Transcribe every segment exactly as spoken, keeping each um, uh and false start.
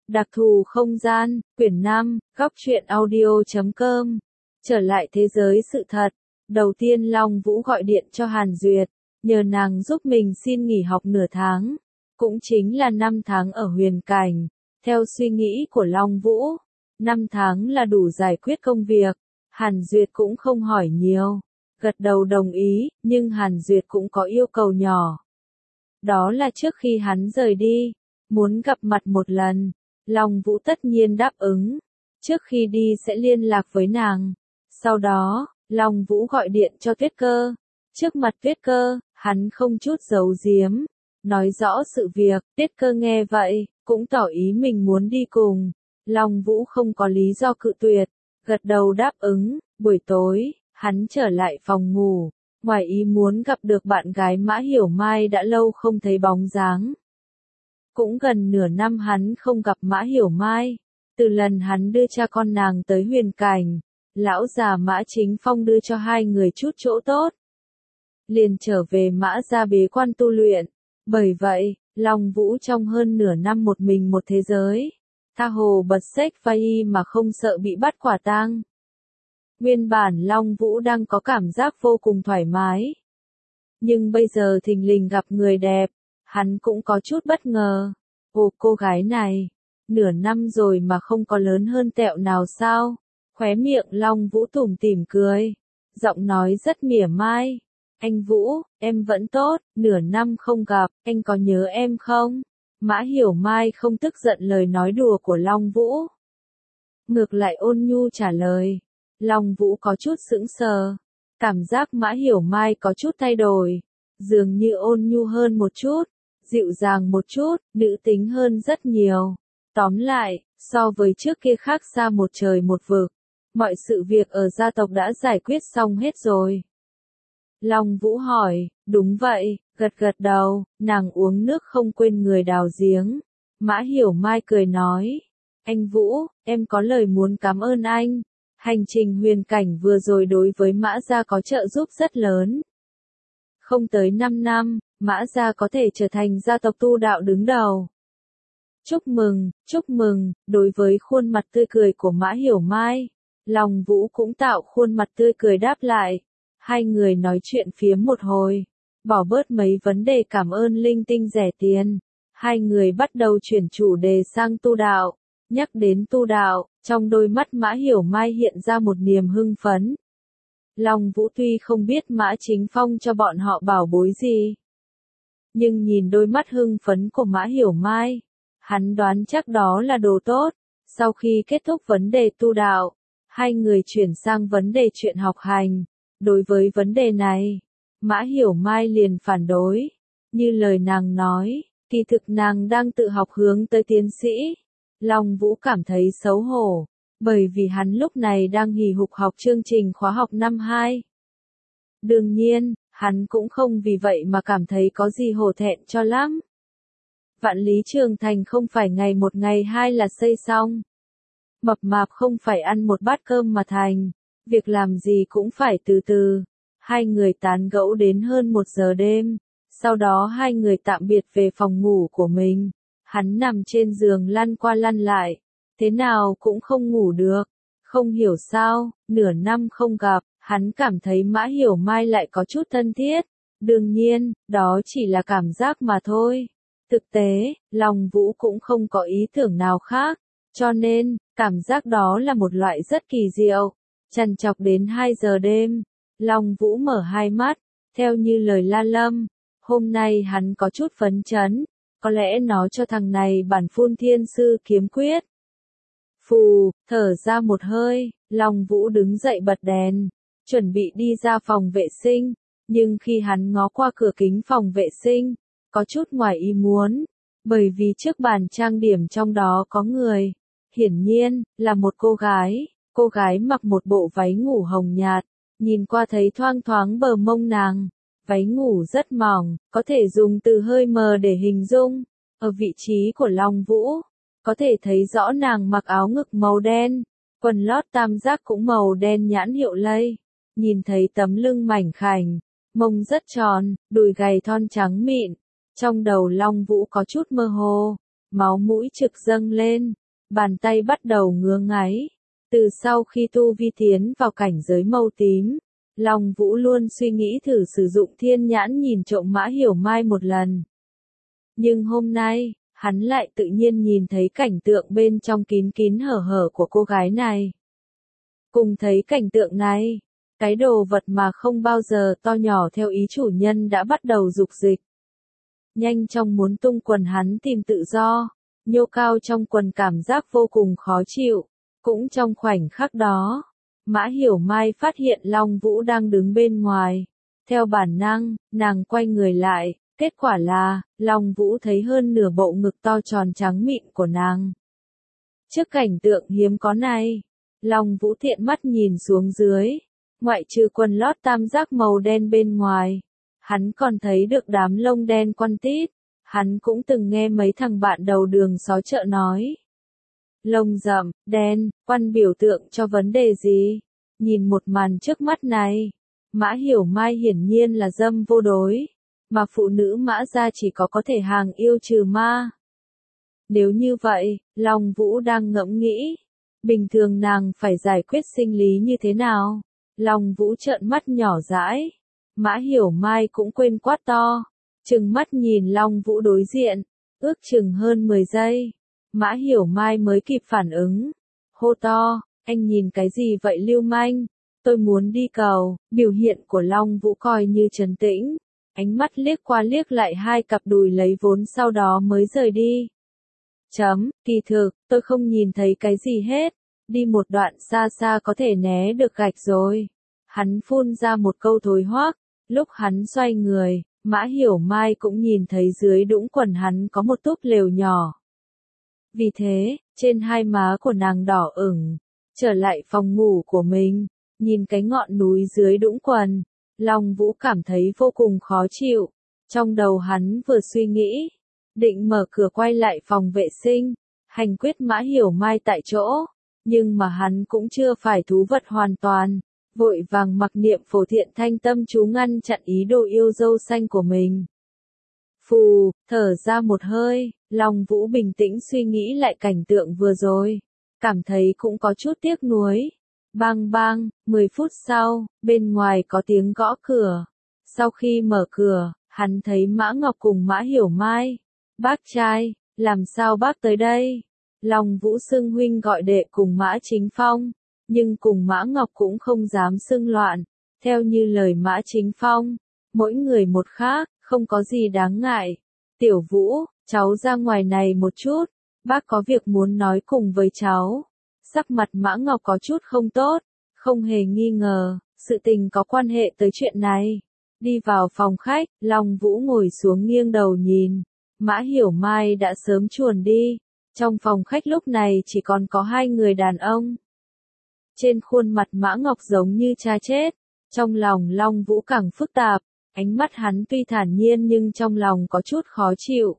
Đặc thù không gian, quyển năm, góc truyện audio chấm com. Trở lại thế giới sự thật. Đầu tiên Long Vũ gọi điện cho Hàn Duyệt, nhờ nàng giúp mình xin nghỉ học nửa tháng. Cũng chính là năm tháng ở huyền cảnh. Theo suy nghĩ của Long Vũ, năm tháng là đủ giải quyết công việc. Hàn Duyệt cũng không hỏi nhiều. Gật đầu đồng ý, nhưng Hàn Duyệt cũng có yêu cầu nhỏ. Đó là trước khi hắn rời đi, muốn gặp mặt một lần. Long Vũ tất nhiên đáp ứng. Trước khi đi sẽ liên lạc với nàng. Sau đó, Long Vũ gọi điện cho Tuyết Cơ. Trước mặt Tuyết Cơ, hắn không chút giấu giếm. Nói rõ sự việc, Tuyết Cơ nghe vậy, cũng tỏ ý mình muốn đi cùng. Long Vũ không có lý do cự tuyệt. Gật đầu đáp ứng. Buổi tối, hắn trở lại phòng ngủ. Ngoài ý muốn gặp được bạn gái Mã Hiểu Mai đã lâu không thấy bóng dáng. Cũng gần nửa năm hắn không gặp Mã Hiểu Mai. Từ lần hắn đưa cha con nàng tới huyền cảnh, lão già Mã Chính Phong đưa cho hai người chút chỗ tốt. Liền trở về Mã gia bế quan tu luyện. Bởi vậy, Long Vũ trong hơn nửa năm một mình một thế giới. Tha hồ bật xếch vai mà không sợ bị bắt quả tang. Nguyên bản Long Vũ đang có cảm giác vô cùng thoải mái. Nhưng bây giờ thình lình gặp người đẹp, hắn cũng có chút bất ngờ. Ồ, cô gái này, nửa năm rồi mà không có lớn hơn tẹo nào sao? Khóe miệng Long Vũ tủm tỉm cười, giọng nói rất mỉa mai. Anh Vũ, em vẫn tốt, nửa năm không gặp, anh có nhớ em không? Mã Hiểu Mai không tức giận lời nói đùa của Long Vũ. Ngược lại ôn nhu trả lời. Long Vũ có chút sững sờ. Cảm giác Mã Hiểu Mai có chút thay đổi. Dường như ôn nhu hơn một chút, dịu dàng một chút, nữ tính hơn rất nhiều. Tóm lại, so với trước kia khác xa một trời một vực. Mọi sự việc ở gia tộc đã giải quyết xong hết rồi. Long Vũ hỏi, đúng vậy, gật gật đầu, nàng uống nước không quên người đào giếng. Mã Hiểu Mai cười nói, anh Vũ, em có lời muốn cảm ơn anh. Hành trình huyền cảnh vừa rồi đối với Mã gia có trợ giúp rất lớn. Không tới năm năm, Mã gia có thể trở thành gia tộc tu đạo đứng đầu. Chúc mừng, chúc mừng, đối với khuôn mặt tươi cười của Mã Hiểu Mai, Long Vũ cũng tạo khuôn mặt tươi cười đáp lại. Hai người nói chuyện phiếm một hồi, bỏ bớt mấy vấn đề cảm ơn linh tinh rẻ tiền. Hai người bắt đầu chuyển chủ đề sang tu đạo. Nhắc đến tu đạo, trong đôi mắt Mã Hiểu Mai hiện ra một niềm hưng phấn. Long Vũ tuy không biết Mã Chính Phong cho bọn họ bảo bối gì, nhưng nhìn đôi mắt hưng phấn của Mã Hiểu Mai, hắn đoán chắc đó là đồ tốt. Sau khi kết thúc vấn đề tu đạo, hai người chuyển sang vấn đề chuyện học hành. Đối với vấn đề này, Mã Hiểu Mai liền phản đối. Như lời nàng nói, kỳ thực nàng đang tự học hướng tới tiến sĩ. Long Vũ cảm thấy xấu hổ, bởi vì hắn lúc này đang hì hục học chương trình khóa học năm hai. Đương nhiên, hắn cũng không vì vậy mà cảm thấy có gì hổ thẹn cho lắm. Vạn lý trường thành không phải ngày một ngày hai là xây xong. Mập mạp không phải ăn một bát cơm mà thành, việc làm gì cũng phải từ từ. Hai người tán gẫu đến hơn một giờ đêm, sau đó hai người tạm biệt về phòng ngủ của mình. Hắn nằm trên giường lăn qua lăn lại, thế nào cũng không ngủ được. Không hiểu sao, nửa năm không gặp, hắn cảm thấy Mã Hiểu Mai lại có chút thân thiết. Đương nhiên, đó chỉ là cảm giác mà thôi. Thực tế, Long Vũ cũng không có ý tưởng nào khác, cho nên, cảm giác đó là một loại rất kỳ diệu. Trằn trọc đến hai giờ đêm, Long Vũ mở hai mắt, theo như lời La Lâm, hôm nay hắn có chút phấn chấn. Có lẽ nó cho thằng này bản phun thiên sư kiếm quyết. Phù, thở ra một hơi, Long Vũ đứng dậy bật đèn, chuẩn bị đi ra phòng vệ sinh, nhưng khi hắn ngó qua cửa kính phòng vệ sinh, có chút ngoài ý muốn, bởi vì trước bàn trang điểm trong đó có người, hiển nhiên, là một cô gái, cô gái mặc một bộ váy ngủ hồng nhạt, nhìn qua thấy thoang thoáng bờ mông nàng. Váy ngủ rất mỏng, có thể dùng từ hơi mờ để hình dung. Ở vị trí của Long Vũ, có thể thấy rõ nàng mặc áo ngực màu đen, quần lót tam giác cũng màu đen nhãn hiệu Lay. Nhìn thấy tấm lưng mảnh khảnh, mông rất tròn, đùi gầy thon trắng mịn. Trong đầu Long Vũ có chút mơ hồ, máu mũi trực dâng lên, bàn tay bắt đầu ngứa ngáy. Từ sau khi tu vi tiến vào cảnh giới màu tím, Long Vũ luôn suy nghĩ thử sử dụng thiên nhãn nhìn trộm Mã Hiểu Mai một lần. Nhưng hôm nay, hắn lại tự nhiên nhìn thấy cảnh tượng bên trong kín kín hở hở của cô gái này. Cùng thấy cảnh tượng này, cái đồ vật mà không bao giờ to nhỏ theo ý chủ nhân đã bắt đầu dục dịch. Nhanh chóng muốn tung quần hắn tìm tự do, nhô cao trong quần cảm giác vô cùng khó chịu. Cũng trong khoảnh khắc đó, Mã Hiểu Mai phát hiện Long Vũ đang đứng bên ngoài. Theo bản năng, nàng quay người lại, kết quả là, Long Vũ thấy hơn nửa bộ ngực to tròn trắng mịn của nàng. Trước cảnh tượng hiếm có này, Long Vũ thiện mắt nhìn xuống dưới, ngoại trừ quần lót tam giác màu đen bên ngoài, hắn còn thấy được đám lông đen quăn tít. Hắn cũng từng nghe mấy thằng bạn đầu đường xó chợ nói. Lông rậm, đen, quăn biểu tượng cho vấn đề gì? Nhìn một màn trước mắt này, Mã Hiểu Mai hiển nhiên là dâm vô đối, mà phụ nữ Mã gia chỉ có có thể hàng yêu trừ ma. Nếu như vậy, Long Vũ đang ngẫm nghĩ, bình thường nàng phải giải quyết sinh lý như thế nào? Long Vũ trợn mắt nhỏ dãi, Mã Hiểu Mai cũng quên quát to, trừng mắt nhìn Long Vũ đối diện, ước chừng hơn mười giây. Mã Hiểu Mai mới kịp phản ứng, hô to, anh nhìn cái gì vậy lưu manh, tôi muốn đi cầu. Biểu hiện của Long Vũ coi như trấn tĩnh, ánh mắt liếc qua liếc lại hai cặp đùi lấy vốn sau đó mới rời đi. Chấm, kỳ thực, tôi không nhìn thấy cái gì hết, đi một đoạn xa xa có thể né được gạch rồi. Hắn phun ra một câu thối hoác, lúc hắn xoay người, Mã Hiểu Mai cũng nhìn thấy dưới đũng quần hắn có một túp lều nhỏ. Vì thế, trên hai má của nàng đỏ ửng, trở lại phòng ngủ của mình, nhìn cái ngọn núi dưới đũng quần, Long Vũ cảm thấy vô cùng khó chịu. Trong đầu hắn vừa suy nghĩ, định mở cửa quay lại phòng vệ sinh, hành quyết Mã Hiểu Mai tại chỗ, nhưng mà hắn cũng chưa phải thú vật hoàn toàn, vội vàng mặc niệm phổ thiện thanh tâm chú ngăn chặn ý đồ yêu dâu xanh của mình. Phù, thở ra một hơi, Long Vũ bình tĩnh suy nghĩ lại cảnh tượng vừa rồi, cảm thấy cũng có chút tiếc nuối. Bang bang, mười phút sau, bên ngoài có tiếng gõ cửa. Sau khi mở cửa, hắn thấy Mã Ngọc cùng Mã Hiểu Mai. Bác trai, làm sao bác tới đây? Long Vũ xưng huynh gọi đệ cùng Mã Chính Phong, nhưng cùng Mã Ngọc cũng không dám xưng loạn. Theo như lời Mã Chính Phong, mỗi người một khác, không có gì đáng ngại. Tiểu Vũ, cháu ra ngoài này một chút, bác có việc muốn nói cùng với cháu. Sắc mặt Mã Ngọc có chút không tốt, không hề nghi ngờ, sự tình có quan hệ tới chuyện này. Đi vào phòng khách, Long Vũ ngồi xuống nghiêng đầu nhìn. Mã Hiểu Mai đã sớm chuồn đi. Trong phòng khách lúc này chỉ còn có hai người đàn ông. Trên khuôn mặt Mã Ngọc giống như cha chết. Trong lòng Long Vũ càng phức tạp. Ánh mắt hắn tuy thản nhiên nhưng trong lòng có chút khó chịu.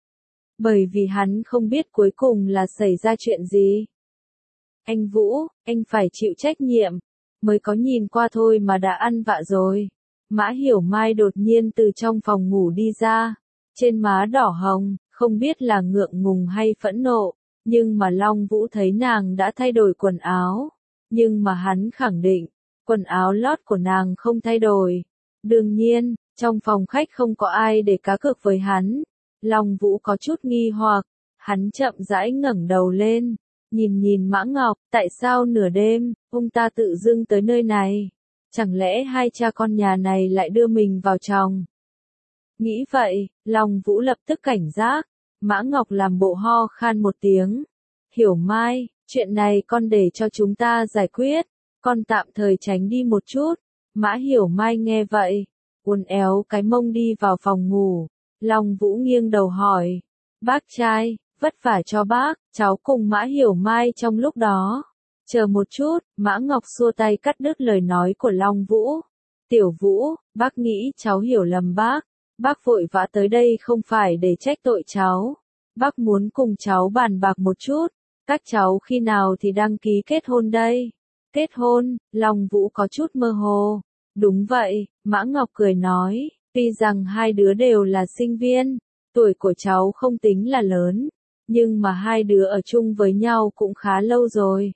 Bởi vì hắn không biết cuối cùng là xảy ra chuyện gì. Anh Vũ, anh phải chịu trách nhiệm. Mới có nhìn qua thôi mà đã ăn vạ rồi. Mã Hiểu Mai đột nhiên từ trong phòng ngủ đi ra. Trên má đỏ hồng, không biết là ngượng ngùng hay phẫn nộ. Nhưng mà Long Vũ thấy nàng đã thay đổi quần áo. Nhưng mà hắn khẳng định, quần áo lót của nàng không thay đổi. Đương nhiên, trong phòng khách không có ai để cá cược với hắn. Long Vũ có chút nghi hoặc, hắn chậm rãi ngẩng đầu lên, nhìn nhìn Mã Ngọc, tại sao nửa đêm, ông ta tự dưng tới nơi này? Chẳng lẽ hai cha con nhà này lại đưa mình vào chồng? Nghĩ vậy, Long Vũ lập tức cảnh giác, Mã Ngọc làm bộ ho khan một tiếng. Hiểu Mai, chuyện này con để cho chúng ta giải quyết, con tạm thời tránh đi một chút. Mã Hiểu Mai nghe vậy, uốn éo cái mông đi vào phòng ngủ. Long Vũ nghiêng đầu hỏi, bác trai, vất vả cho bác, cháu cùng Mã Hiểu Mai trong lúc đó. Chờ một chút, Mã Ngọc xua tay cắt đứt lời nói của Long Vũ. Tiểu Vũ, bác nghĩ cháu hiểu lầm bác. Bác vội vã tới đây không phải để trách tội cháu. Bác muốn cùng cháu bàn bạc một chút. Các cháu khi nào thì đăng ký kết hôn đây? Kết hôn, Long Vũ có chút mơ hồ. Đúng vậy, Mã Ngọc cười nói, tuy rằng hai đứa đều là sinh viên, tuổi của cháu không tính là lớn, nhưng mà hai đứa ở chung với nhau cũng khá lâu rồi.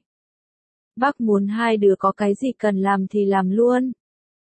Bác muốn hai đứa có cái gì cần làm thì làm luôn.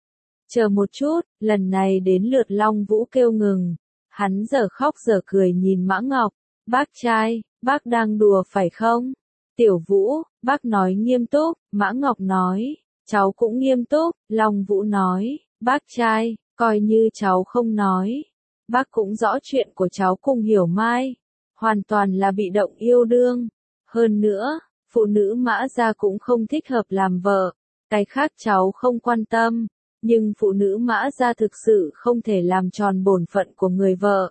Chờ một chút, lần này đến lượt Long Vũ kêu ngừng. Hắn giờ khóc giờ cười nhìn Mã Ngọc. Bác trai, bác đang đùa phải không? Tiểu Vũ, bác nói nghiêm túc. Mã Ngọc nói, cháu cũng nghiêm túc. Long Vũ nói, bác trai, coi như cháu không nói. Bác cũng rõ chuyện của cháu cùng Hiểu Mai. Hoàn toàn là bị động yêu đương. Hơn nữa, phụ nữ Mã gia cũng không thích hợp làm vợ. Cái khác cháu không quan tâm. Nhưng phụ nữ Mã gia thực sự không thể làm tròn bổn phận của người vợ.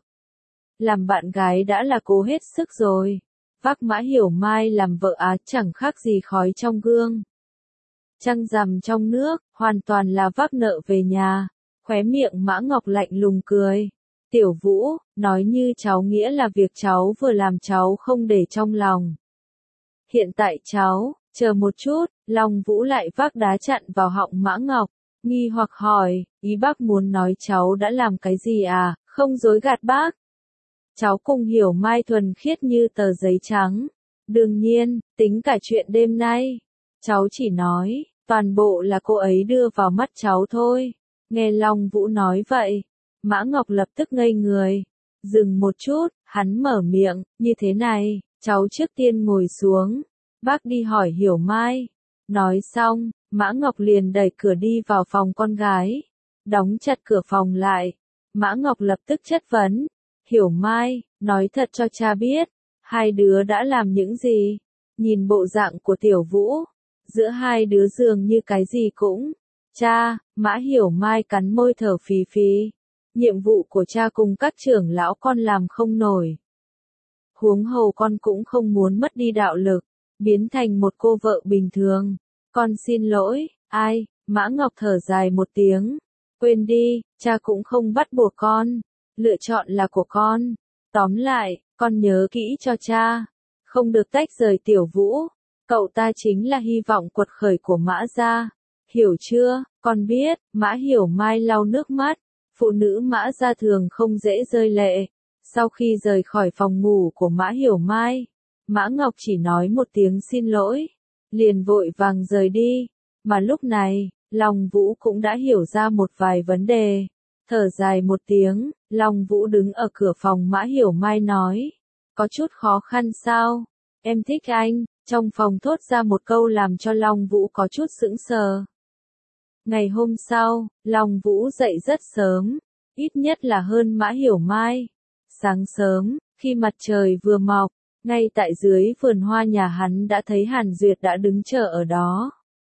Làm bạn gái đã là cố hết sức rồi. Vác Mã Hiểu Mai làm vợ á chẳng khác gì khói trong gương. Trăng rằm trong nước, hoàn toàn là vác nợ về nhà. Khóe miệng Mã Ngọc lạnh lùng cười. Tiểu Vũ, nói như cháu nghĩa là việc cháu vừa làm cháu không để trong lòng. Hiện tại cháu, chờ một chút, Long Vũ lại vác đá chặn vào họng Mã Ngọc. Nghi hoặc hỏi, ý bác muốn nói cháu đã làm cái gì à, không dối gạt bác. Cháu cùng Hiểu Mai thuần khiết như tờ giấy trắng. Đương nhiên, tính cả chuyện đêm nay. Cháu chỉ nói, toàn bộ là cô ấy đưa vào mắt cháu thôi. Nghe Long Vũ nói vậy, Mã Ngọc lập tức ngây người. Dừng một chút, hắn mở miệng, như thế này, cháu trước tiên ngồi xuống. Bác đi hỏi Hiểu Mai. Nói xong, Mã Ngọc liền đẩy cửa đi vào phòng con gái. Đóng chặt cửa phòng lại. Mã Ngọc lập tức chất vấn. Hiểu Mai, nói thật cho cha biết. Hai đứa đã làm những gì? Nhìn bộ dạng của Tiểu Vũ. Giữa hai đứa dường như cái gì cũng. Cha, Mã Hiểu Mai cắn môi thở phì phì. Nhiệm vụ của cha cùng các trưởng lão con làm không nổi. Huống hồ con cũng không muốn mất đi đạo lực. Biến thành một cô vợ bình thường. Con xin lỗi, ai, Mã Ngọc thở dài một tiếng. Quên đi, cha cũng không bắt buộc con. Lựa chọn là của con. Tóm lại, con nhớ kỹ cho cha. Không được tách rời Tiểu Vũ. Cậu ta chính là hy vọng quật khởi của Mã gia. Hiểu chưa, con biết, Mã Hiểu Mai lau nước mắt. Phụ nữ Mã gia thường không dễ rơi lệ. Sau khi rời khỏi phòng ngủ của Mã Hiểu Mai, Mã Ngọc chỉ nói một tiếng xin lỗi. Liền vội vàng rời đi. Mà lúc này, Long Vũ cũng đã hiểu ra một vài vấn đề. Thở dài một tiếng, Long Vũ đứng ở cửa phòng Mã Hiểu Mai nói. Có chút khó khăn sao? Em thích anh. Trong phòng thốt ra một câu làm cho Long Vũ có chút sững sờ. Ngày hôm sau, Long Vũ dậy rất sớm. Ít nhất là hơn Mã Hiểu Mai. Sáng sớm, khi mặt trời vừa mọc, ngay tại dưới vườn hoa nhà hắn đã thấy Hàn Duyệt đã đứng chờ ở đó.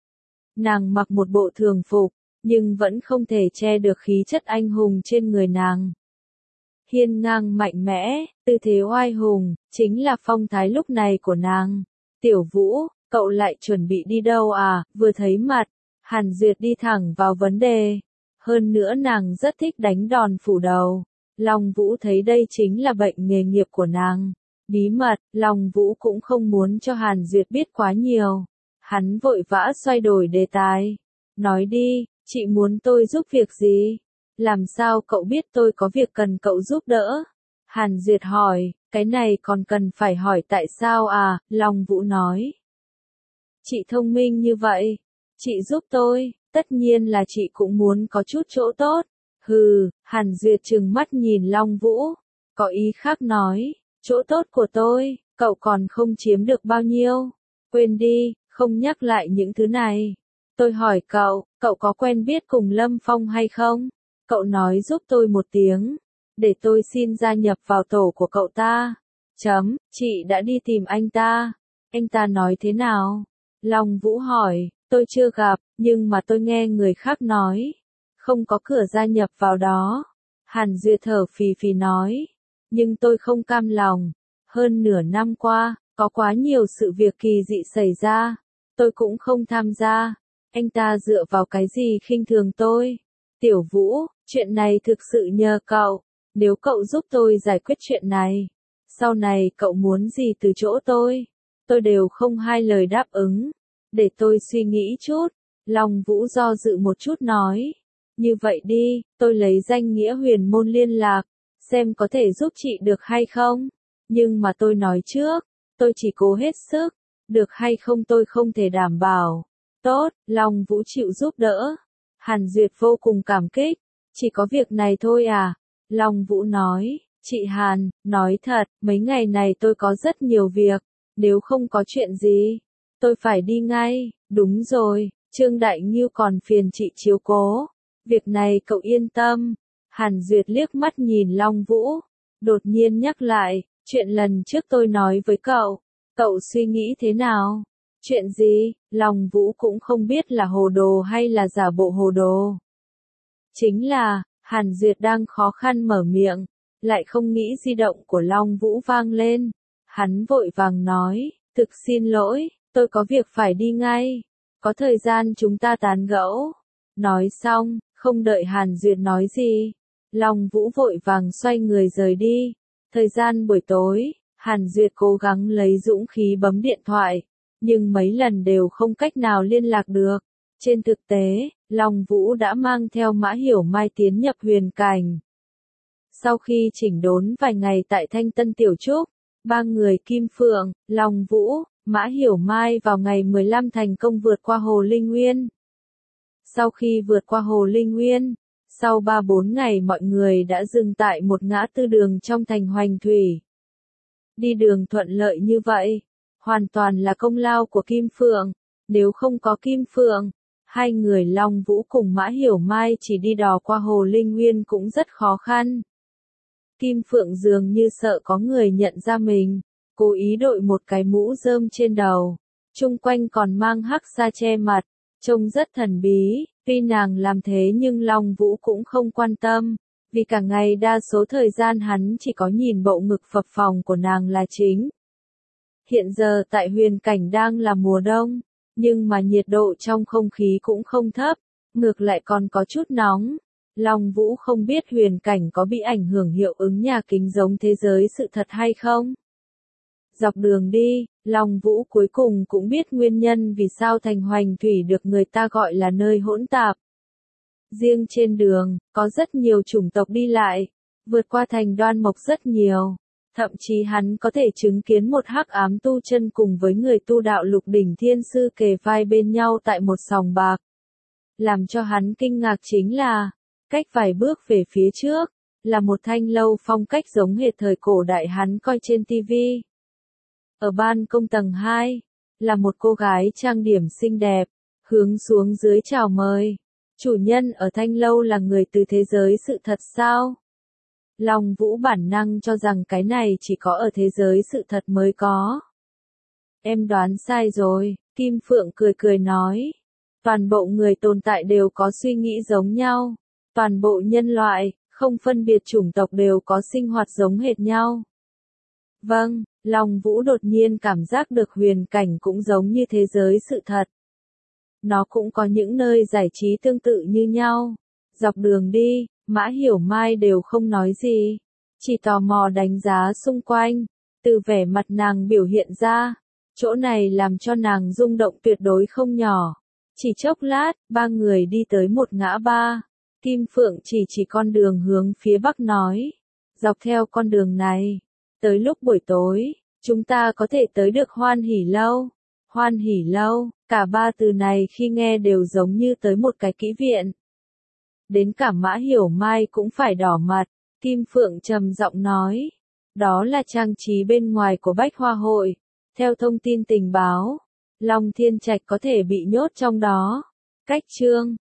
Nàng mặc một bộ thường phục, nhưng vẫn không thể che được khí chất anh hùng trên người nàng. Hiên ngang mạnh mẽ, tư thế oai hùng, chính là phong thái lúc này của nàng. Tiểu Vũ, cậu lại chuẩn bị đi đâu à? Vừa thấy mặt, Hàn Duyệt đi thẳng vào vấn đề. Hơn nữa nàng rất thích đánh đòn phủ đầu. Long Vũ thấy đây chính là bệnh nghề nghiệp của nàng. Bí mật, Long Vũ cũng không muốn cho Hàn Duyệt biết quá nhiều. Hắn vội vã xoay đổi đề tài. Nói đi, chị muốn tôi giúp việc gì? Làm sao cậu biết tôi có việc cần cậu giúp đỡ? Hàn Duyệt hỏi, cái này còn cần phải hỏi tại sao à? Long Vũ nói. Chị thông minh như vậy. Chị giúp tôi, tất nhiên là chị cũng muốn có chút chỗ tốt. Hừ, Hàn Duyệt trừng mắt nhìn Long Vũ. Có ý khác nói, chỗ tốt của tôi, cậu còn không chiếm được bao nhiêu. Quên đi, không nhắc lại những thứ này. Tôi hỏi cậu, cậu có quen biết cùng Lâm Phong hay không? Cậu nói giúp tôi một tiếng, để tôi xin gia nhập vào tổ của cậu ta. Chấm, chị đã đi tìm anh ta. Anh ta nói thế nào? Long Vũ hỏi, tôi chưa gặp, nhưng mà tôi nghe người khác nói. Không có cửa gia nhập vào đó. Hàn Duyệt thở phì phì nói. Nhưng tôi không cam lòng. Hơn nửa năm qua, có quá nhiều sự việc kỳ dị xảy ra. Tôi cũng không tham gia. Anh ta dựa vào cái gì khinh thường tôi? Tiểu Vũ, chuyện này thực sự nhờ cậu. Nếu cậu giúp tôi giải quyết chuyện này, sau này cậu muốn gì từ chỗ tôi, tôi đều không hai lời đáp ứng. Để tôi suy nghĩ chút. Long Vũ do dự một chút nói. Như vậy đi, tôi lấy danh nghĩa Huyền Môn liên lạc, xem có thể giúp chị được hay không. Nhưng mà tôi nói trước, tôi chỉ cố hết sức, được hay không tôi không thể đảm bảo. Tốt, Long Vũ chịu giúp đỡ. Hàn Duyệt vô cùng cảm kích, chỉ có việc này thôi à? Long Vũ nói, chị Hàn, nói thật, mấy ngày này tôi có rất nhiều việc, nếu không có chuyện gì, tôi phải đi ngay. Đúng rồi, Trương Đại Ngưu còn phiền chị chiếu cố, việc này cậu yên tâm. Hàn Duyệt liếc mắt nhìn Long Vũ, đột nhiên nhắc lại, chuyện lần trước tôi nói với cậu, cậu suy nghĩ thế nào? Chuyện gì? Long Vũ cũng không biết là hồ đồ hay là giả bộ hồ đồ. Chính là, Hàn Duyệt đang khó khăn mở miệng, lại không nghĩ di động của Long Vũ vang lên. Hắn vội vàng nói, thực xin lỗi, tôi có việc phải đi ngay, có thời gian chúng ta tán gẫu. Nói xong, không đợi Hàn Duyệt nói gì, Long Vũ vội vàng xoay người rời đi. Thời gian buổi tối, Hàn Duyệt cố gắng lấy dũng khí bấm điện thoại, nhưng mấy lần đều không cách nào liên lạc được. Trên thực tế, Long Vũ đã mang theo Mã Hiểu Mai tiến nhập huyền cảnh. Sau khi chỉnh đốn vài ngày tại Thanh Tân Tiểu Trúc, ba người Kim Phượng, Long Vũ, Mã Hiểu Mai vào ngày mười lăm thành công vượt qua Hồ Linh Nguyên. Sau khi vượt qua Hồ Linh Nguyên, sau ba bốn ngày mọi người đã dừng tại một ngã tư đường trong thành Hoành Thủy. Đi đường thuận lợi như vậy, hoàn toàn là công lao của Kim Phượng, nếu không có Kim Phượng, hai người Long Vũ cùng Mã Hiểu Mai chỉ đi đò qua Hồ Linh Nguyên cũng rất khó khăn. Kim Phượng dường như sợ có người nhận ra mình, cố ý đội một cái mũ rơm trên đầu, chung quanh còn mang hắc sa che mặt, trông rất thần bí. Tuy nàng làm thế nhưng Long Vũ cũng không quan tâm, vì cả ngày đa số thời gian hắn chỉ có nhìn bộ ngực phập phồng của nàng là chính. Hiện giờ tại huyền cảnh đang là mùa đông, nhưng mà nhiệt độ trong không khí cũng không thấp, ngược lại còn có chút nóng. Long Vũ không biết huyền cảnh có bị ảnh hưởng hiệu ứng nhà kính giống thế giới sự thật hay không. Dọc đường đi, Long Vũ cuối cùng cũng biết nguyên nhân vì sao thành Hoành Thủy được người ta gọi là nơi hỗn tạp. Riêng trên đường, có rất nhiều chủng tộc đi lại, vượt qua thành Đoan Mộc rất nhiều. Thậm chí hắn có thể chứng kiến một hắc ám tu chân cùng với người tu đạo Lục Đỉnh Thiên Sư kề vai bên nhau tại một sòng bạc. Làm cho hắn kinh ngạc chính là, cách vài bước về phía trước, là một thanh lâu phong cách giống hệt thời cổ đại hắn coi trên tivi. Ở ban công tầng hai, là một cô gái trang điểm xinh đẹp, hướng xuống dưới chào mời. Chủ nhân ở thanh lâu là người từ thế giới sự thật sao? Long Vũ bản năng cho rằng cái này chỉ có ở thế giới sự thật mới có. Em đoán sai rồi, Kim Phượng cười cười nói. Toàn bộ người tồn tại đều có suy nghĩ giống nhau. Toàn bộ nhân loại, không phân biệt chủng tộc đều có sinh hoạt giống hệt nhau. Vâng, Long Vũ đột nhiên cảm giác được huyền cảnh cũng giống như thế giới sự thật. Nó cũng có những nơi giải trí tương tự như nhau. Dọc đường đi, Mã Hiểu Mai đều không nói gì, chỉ tò mò đánh giá xung quanh. Từ vẻ mặt nàng biểu hiện ra, chỗ này làm cho nàng rung động tuyệt đối không nhỏ. Chỉ chốc lát, ba người đi tới một ngã ba. Kim Phượng chỉ chỉ con đường hướng phía bắc nói. Dọc theo con đường này, tới lúc buổi tối, chúng ta có thể tới được Hoan Hỷ Lâu. Hoan Hỷ Lâu, cả ba từ này khi nghe đều giống như tới một cái kỹ viện. Đến cả Mã Hiểu Mai cũng phải đỏ mặt, Kim Phượng trầm giọng nói. Đó là trang trí bên ngoài của Bách Hoa Hội. Theo thông tin tình báo, Long Thiên Trạch có thể bị nhốt trong đó. Cách chương